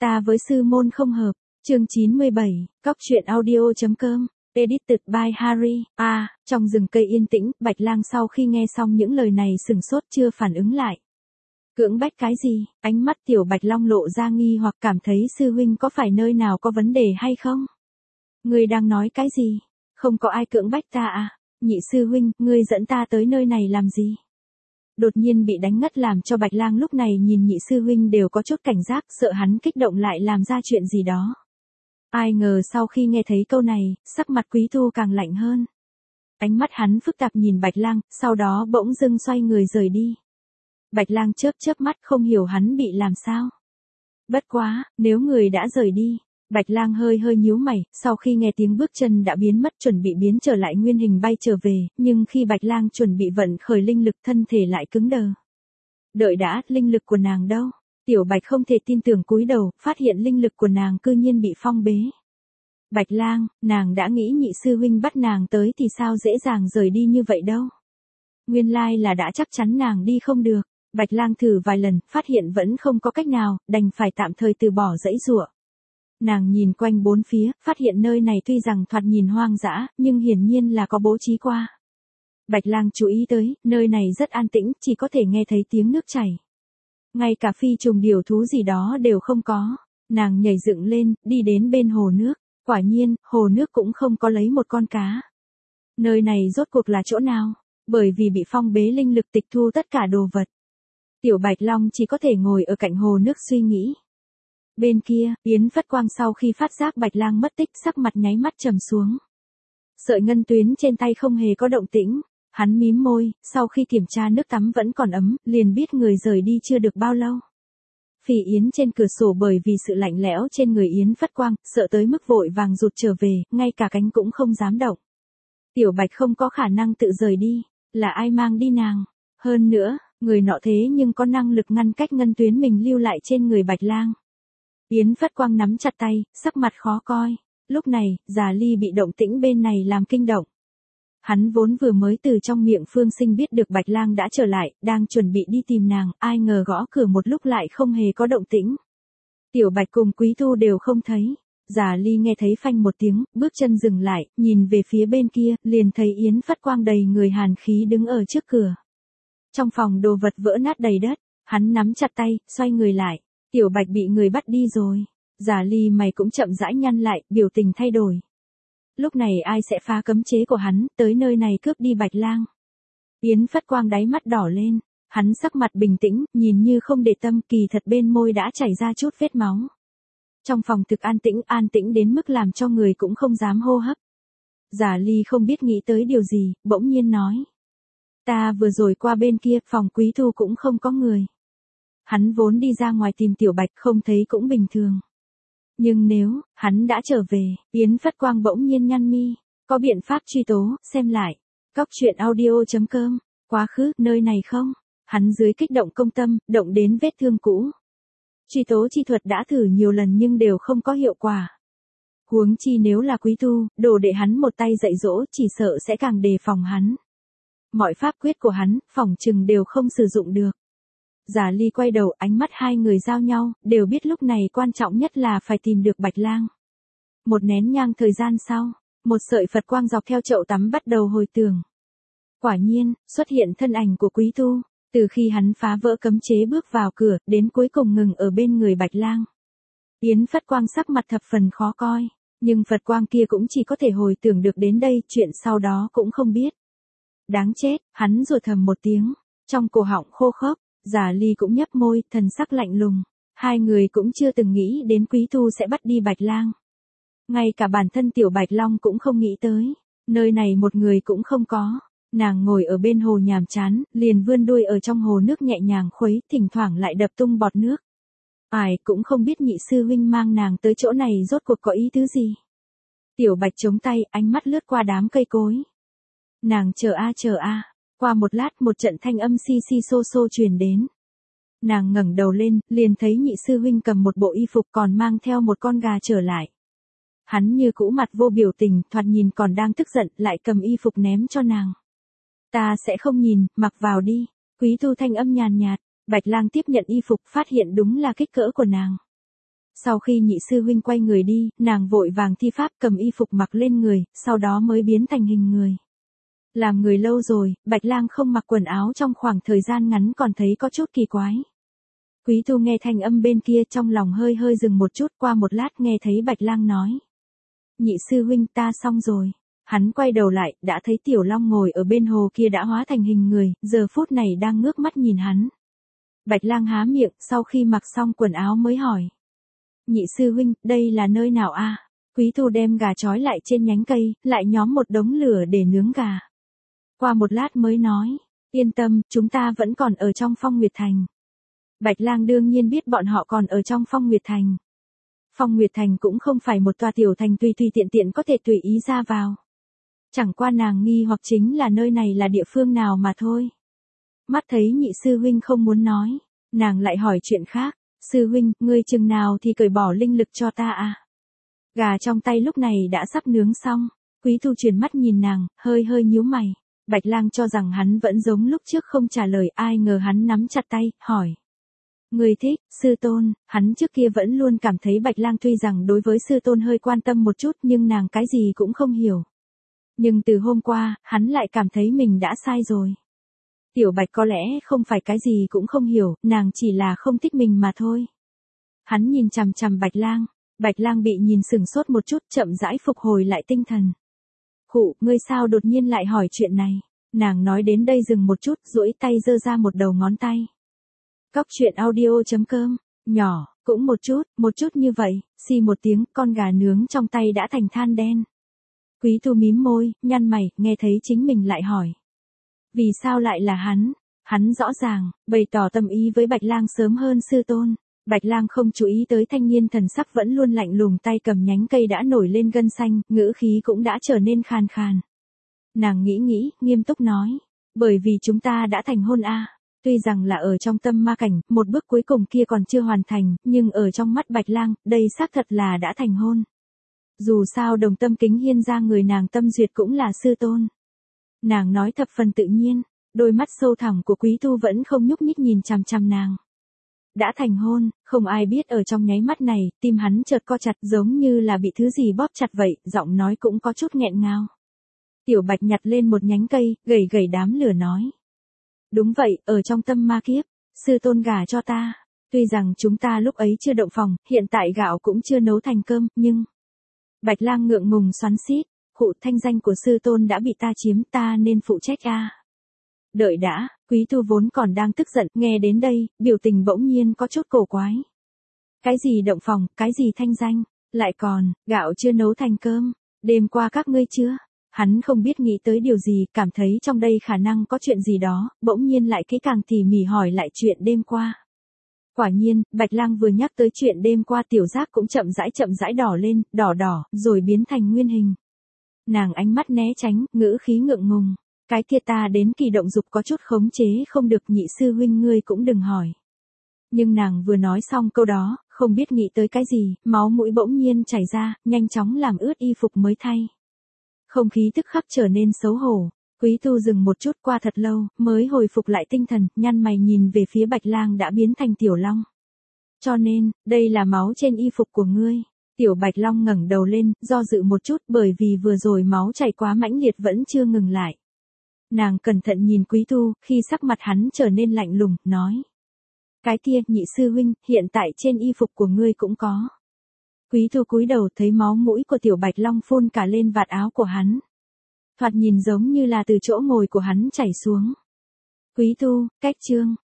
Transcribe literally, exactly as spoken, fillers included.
Ta với sư môn không hợp. Chương chín mươi bảy, cóc truyện audio.com, edited by Harry. À, trong rừng cây yên tĩnh, Bạch Lang sau khi nghe xong những lời này sửng sốt chưa phản ứng lại. Cưỡng bách cái gì? Ánh mắt tiểu Bạch Long lộ ra nghi hoặc cảm thấy sư huynh có phải nơi nào có vấn đề hay không? Ngươi đang nói cái gì? Không có ai cưỡng bách ta à? Nhị sư huynh, ngươi dẫn ta tới nơi này làm gì? Đột nhiên bị đánh ngất làm cho Bạch Lang lúc này nhìn nhị sư huynh đều có chút cảnh giác, sợ hắn kích động lại làm ra chuyện gì đó. Ai ngờ sau khi nghe thấy câu này, sắc mặt Quý Tu càng lạnh hơn. Ánh mắt hắn phức tạp nhìn Bạch Lang, sau đó bỗng dưng xoay người rời đi. Bạch Lang chớp chớp mắt không hiểu hắn bị làm sao. Bất quá, nếu người đã rời đi. Bạch Lang hơi hơi nhíu mày, sau khi nghe tiếng bước chân đã biến mất chuẩn bị biến trở lại nguyên hình bay trở về, nhưng khi Bạch Lang chuẩn bị vận khởi linh lực thân thể lại cứng đờ. Đợi đã, linh lực của nàng đâu? Tiểu Bạch không thể tin tưởng cúi đầu, phát hiện linh lực của nàng cư nhiên bị phong bế. Bạch Lang, nàng đã nghĩ nhị sư huynh bắt nàng tới thì sao dễ dàng rời đi như vậy đâu. Nguyên lai là đã chắc chắn nàng đi không được. Bạch Lang thử vài lần, phát hiện vẫn không có cách nào, đành phải tạm thời từ bỏ dãy giụa. Nàng nhìn quanh bốn phía, phát hiện nơi này tuy rằng thoạt nhìn hoang dã, nhưng hiển nhiên là có bố trí qua. Bạch Lang chú ý tới, nơi này rất an tĩnh, chỉ có thể nghe thấy tiếng nước chảy. Ngay cả phi trùng điểu thú gì đó đều không có. Nàng nhảy dựng lên, đi đến bên hồ nước. Quả nhiên, hồ nước cũng không có lấy một con cá. Nơi này rốt cuộc là chỗ nào? Bởi vì bị phong bế linh lực tịch thu tất cả đồ vật. Tiểu Bạch Long chỉ có thể ngồi ở cạnh hồ nước suy nghĩ. Bên kia, Yến Phất Quang sau khi phát giác Bạch Lang mất tích sắc mặt nháy mắt trầm xuống. Sợi ngân tuyến trên tay không hề có động tĩnh, hắn mím môi, sau khi kiểm tra nước tắm vẫn còn ấm, liền biết người rời đi chưa được bao lâu. Phỉ Yến trên cửa sổ bởi vì sự lạnh lẽo trên người Yến Phất Quang, sợ tới mức vội vàng rụt trở về, ngay cả cánh cũng không dám động. Tiểu Bạch không có khả năng tự rời đi, là ai mang đi nàng? Hơn nữa, người nọ thế nhưng có năng lực ngăn cách ngân tuyến mình lưu lại trên người Bạch Lang. Yến Phất Quang nắm chặt tay, sắc mặt khó coi. Lúc này, Già Ly bị động tĩnh bên này làm kinh động. Hắn vốn vừa mới từ trong miệng Phương Sinh biết được Bạch Lang đã trở lại, đang chuẩn bị đi tìm nàng, ai ngờ gõ cửa một lúc lại không hề có động tĩnh. Tiểu Bạch cùng Quý Tu đều không thấy. Già Ly nghe thấy phanh một tiếng, bước chân dừng lại, nhìn về phía bên kia, liền thấy Yến Phất Quang đầy người hàn khí đứng ở trước cửa. Trong phòng đồ vật vỡ nát đầy đất, hắn nắm chặt tay, xoay người lại. Tiểu Bạch bị người bắt đi rồi. Già Ly mày cũng chậm rãi nhăn lại, biểu tình thay đổi. Lúc này ai sẽ phá cấm chế của hắn, tới nơi này cướp đi Bạch Lang. Yến Phất Quang đáy mắt đỏ lên, hắn sắc mặt bình tĩnh, nhìn như không để tâm, kỳ thật bên môi đã chảy ra chút vết máu. Trong phòng thực an tĩnh, an tĩnh đến mức làm cho người cũng không dám hô hấp. Già Ly không biết nghĩ tới điều gì, bỗng nhiên nói. Ta vừa rồi qua bên kia, phòng Quý Tu cũng không có người. Hắn vốn đi ra ngoài tìm Tiểu Bạch không thấy cũng bình thường. Nhưng nếu, hắn đã trở về, Yến Phất Quang bỗng nhiên nhăn mi, có biện pháp truy tố, xem lại. Cóc truyện audio.com, quá khứ, nơi này không? Hắn dưới kích động công tâm, động đến vết thương cũ. Truy tố chi thuật đã thử nhiều lần nhưng đều không có hiệu quả. Huống chi nếu là Quý Tu, đồ để hắn một tay dạy dỗ chỉ sợ sẽ càng đề phòng hắn. Mọi pháp quyết của hắn, phỏng chừng đều không sử dụng được. Già Ly quay đầu, ánh mắt hai người giao nhau, đều biết lúc này quan trọng nhất là phải tìm được Bạch Lang. Một nén nhang thời gian sau, một sợi Phật quang dọc theo chậu tắm bắt đầu hồi tưởng. Quả nhiên, xuất hiện thân ảnh của Quý Tu, từ khi hắn phá vỡ cấm chế bước vào cửa, đến cuối cùng ngừng ở bên người Bạch Lang. Yến Phất Quang sắc mặt thập phần khó coi, nhưng Phật quang kia cũng chỉ có thể hồi tưởng được đến đây, chuyện sau đó cũng không biết. Đáng chết, hắn rủa thầm một tiếng, trong cổ họng khô khốc. Già Ly cũng nhấp môi, thần sắc lạnh lùng. Hai người cũng chưa từng nghĩ đến Quý Tu sẽ bắt đi Bạch Lang. Ngay cả bản thân Tiểu Bạch Long cũng không nghĩ tới. Nơi này một người cũng không có. Nàng ngồi ở bên hồ nhàm chán, liền vươn đuôi ở trong hồ nước nhẹ nhàng khuấy, thỉnh thoảng lại đập tung bọt nước. Ai cũng không biết nhị sư huynh mang nàng tới chỗ này rốt cuộc có ý tứ gì. Tiểu Bạch chống tay, ánh mắt lướt qua đám cây cối. Nàng chờ a chờ a. Qua một lát một trận thanh âm si si xô xô truyền đến. Nàng ngẩng đầu lên, liền thấy nhị sư huynh cầm một bộ y phục còn mang theo một con gà trở lại. Hắn như cũ mặt vô biểu tình, thoạt nhìn còn đang tức giận, lại cầm y phục ném cho nàng. Ta sẽ không nhìn, mặc vào đi. Quý Tu thanh âm nhàn nhạt, Bạch Lang tiếp nhận y phục phát hiện đúng là kích cỡ của nàng. Sau khi nhị sư huynh quay người đi, nàng vội vàng thi pháp cầm y phục mặc lên người, sau đó mới biến thành hình người. Làm người lâu rồi, Bạch Lang không mặc quần áo trong khoảng thời gian ngắn còn thấy có chút kỳ quái. Quý Thu nghe thanh âm bên kia trong lòng hơi hơi dừng một chút, qua một lát nghe thấy Bạch Lang nói. Nhị sư huynh ta xong rồi. Hắn quay đầu lại, đã thấy Tiểu Long ngồi ở bên hồ kia đã hóa thành hình người, giờ phút này đang ngước mắt nhìn hắn. Bạch Lang há miệng, sau khi mặc xong quần áo mới hỏi. Nhị sư huynh, đây là nơi nào a? Quý Thu đem gà trói lại trên nhánh cây, lại nhóm một đống lửa để nướng gà. Qua một lát mới nói, yên tâm, chúng ta vẫn còn ở trong Phong Nguyệt Thành. Bạch Lang đương nhiên biết bọn họ còn ở trong Phong Nguyệt Thành. Phong Nguyệt Thành cũng không phải một tòa tiểu thành tùy tùy tiện tiện có thể tùy ý ra vào. Chẳng qua nàng nghi hoặc chính là nơi này là địa phương nào mà thôi. Mắt thấy nhị sư huynh không muốn nói, nàng lại hỏi chuyện khác. Sư huynh, ngươi chừng nào thì cởi bỏ linh lực cho ta à? Gà trong tay lúc này đã sắp nướng xong. Quý Thu chuyển mắt nhìn nàng, hơi hơi nhíu mày. Bạch Lang cho rằng hắn vẫn giống lúc trước không trả lời, ai ngờ hắn nắm chặt tay, hỏi. Ngươi thích, sư tôn, hắn trước kia vẫn luôn cảm thấy Bạch Lang tuy rằng đối với sư tôn hơi quan tâm một chút nhưng nàng cái gì cũng không hiểu. Nhưng từ hôm qua, hắn lại cảm thấy mình đã sai rồi. Tiểu Bạch có lẽ không phải cái gì cũng không hiểu, nàng chỉ là không thích mình mà thôi. Hắn nhìn chằm chằm Bạch Lang, Bạch Lang bị nhìn sừng sốt một chút, chậm rãi phục hồi lại tinh thần. Khụ, ngươi sao đột nhiên lại hỏi chuyện này? Nàng nói đến đây dừng một chút, duỗi tay giơ ra một đầu ngón tay. Cóc truyện audio chấm com, nhỏ, cũng một chút, một chút như vậy, xì một tiếng, con gà nướng trong tay đã thành than đen. Quý Thu mím môi, nhăn mày, nghe thấy chính mình lại hỏi. Vì sao lại là hắn? Hắn rõ ràng, bày tỏ tâm ý với Bạch Lang sớm hơn sư tôn. Bạch Lang không chú ý tới thanh niên thần sắc vẫn luôn lạnh lùng, tay cầm nhánh cây đã nổi lên gân xanh, ngữ khí cũng đã trở nên khàn khàn. Nàng nghĩ nghĩ, nghiêm túc nói. Bởi vì chúng ta đã thành hôn a. Tuy rằng là ở trong tâm ma cảnh, một bước cuối cùng kia còn chưa hoàn thành, nhưng ở trong mắt Bạch Lang, đây xác thật là đã thành hôn. Dù sao đồng tâm kính hiên ra người nàng tâm duyệt cũng là sư tôn. Nàng nói thập phần tự nhiên, đôi mắt sâu thẳm của Quý Thu vẫn không nhúc nhích nhìn chằm chằm nàng. Đã thành hôn, không ai biết ở trong nháy mắt này, tim hắn chợt co chặt giống như là bị thứ gì bóp chặt vậy, giọng nói cũng có chút nghẹn ngào. Tiểu Bạch nhặt lên một nhánh cây, gầy gầy đám lửa nói. Đúng vậy, ở trong tâm ma kiếp, sư tôn gả cho ta. Tuy rằng chúng ta lúc ấy chưa động phòng, hiện tại gạo cũng chưa nấu thành cơm, nhưng... Bạch Lang ngượng ngùng xoắn xít, khụ, thanh danh của sư tôn đã bị ta chiếm, ta nên phụ trách a. Đợi đã, Quý Thu vốn còn đang tức giận, nghe đến đây, biểu tình bỗng nhiên có chút cổ quái. Cái gì động phòng, cái gì thanh danh, lại còn, gạo chưa nấu thành cơm, đêm qua các ngươi chưa? Hắn không biết nghĩ tới điều gì, cảm thấy trong đây khả năng có chuyện gì đó, bỗng nhiên lại kỹ càng tỉ mỉ hỏi lại chuyện đêm qua. Quả nhiên, Bạch Lang vừa nhắc tới chuyện đêm qua tiểu giác cũng chậm rãi chậm rãi đỏ lên, đỏ đỏ, rồi biến thành nguyên hình. Nàng ánh mắt né tránh, ngữ khí ngượng ngùng. Cái kia ta đến kỳ động dục có chút khống chế không được, nhị sư huynh ngươi cũng đừng hỏi. Nhưng nàng vừa nói xong câu đó, không biết nghĩ tới cái gì, máu mũi bỗng nhiên chảy ra, nhanh chóng làm ướt y phục mới thay. Không khí tức khắc trở nên xấu hổ. Quý Thu dừng một chút, qua thật lâu, mới hồi phục lại tinh thần, nhăn mày nhìn về phía Bạch Lang đã biến thành Tiểu Long. Cho nên, đây là máu trên y phục của ngươi. Tiểu Bạch Long ngẩng đầu lên, do dự một chút bởi vì vừa rồi máu chảy quá mãnh liệt vẫn chưa ngừng lại. Nàng cẩn thận nhìn Quý Thu, khi sắc mặt hắn trở nên lạnh lùng, nói. Cái kia, nhị sư huynh, hiện tại trên y phục của ngươi cũng có. Quý Thu cúi đầu thấy máu mũi của Tiểu Bạch Long phun cả lên vạt áo của hắn. Thoạt nhìn giống như là từ chỗ ngồi của hắn chảy xuống. Quý Thu, cách chương,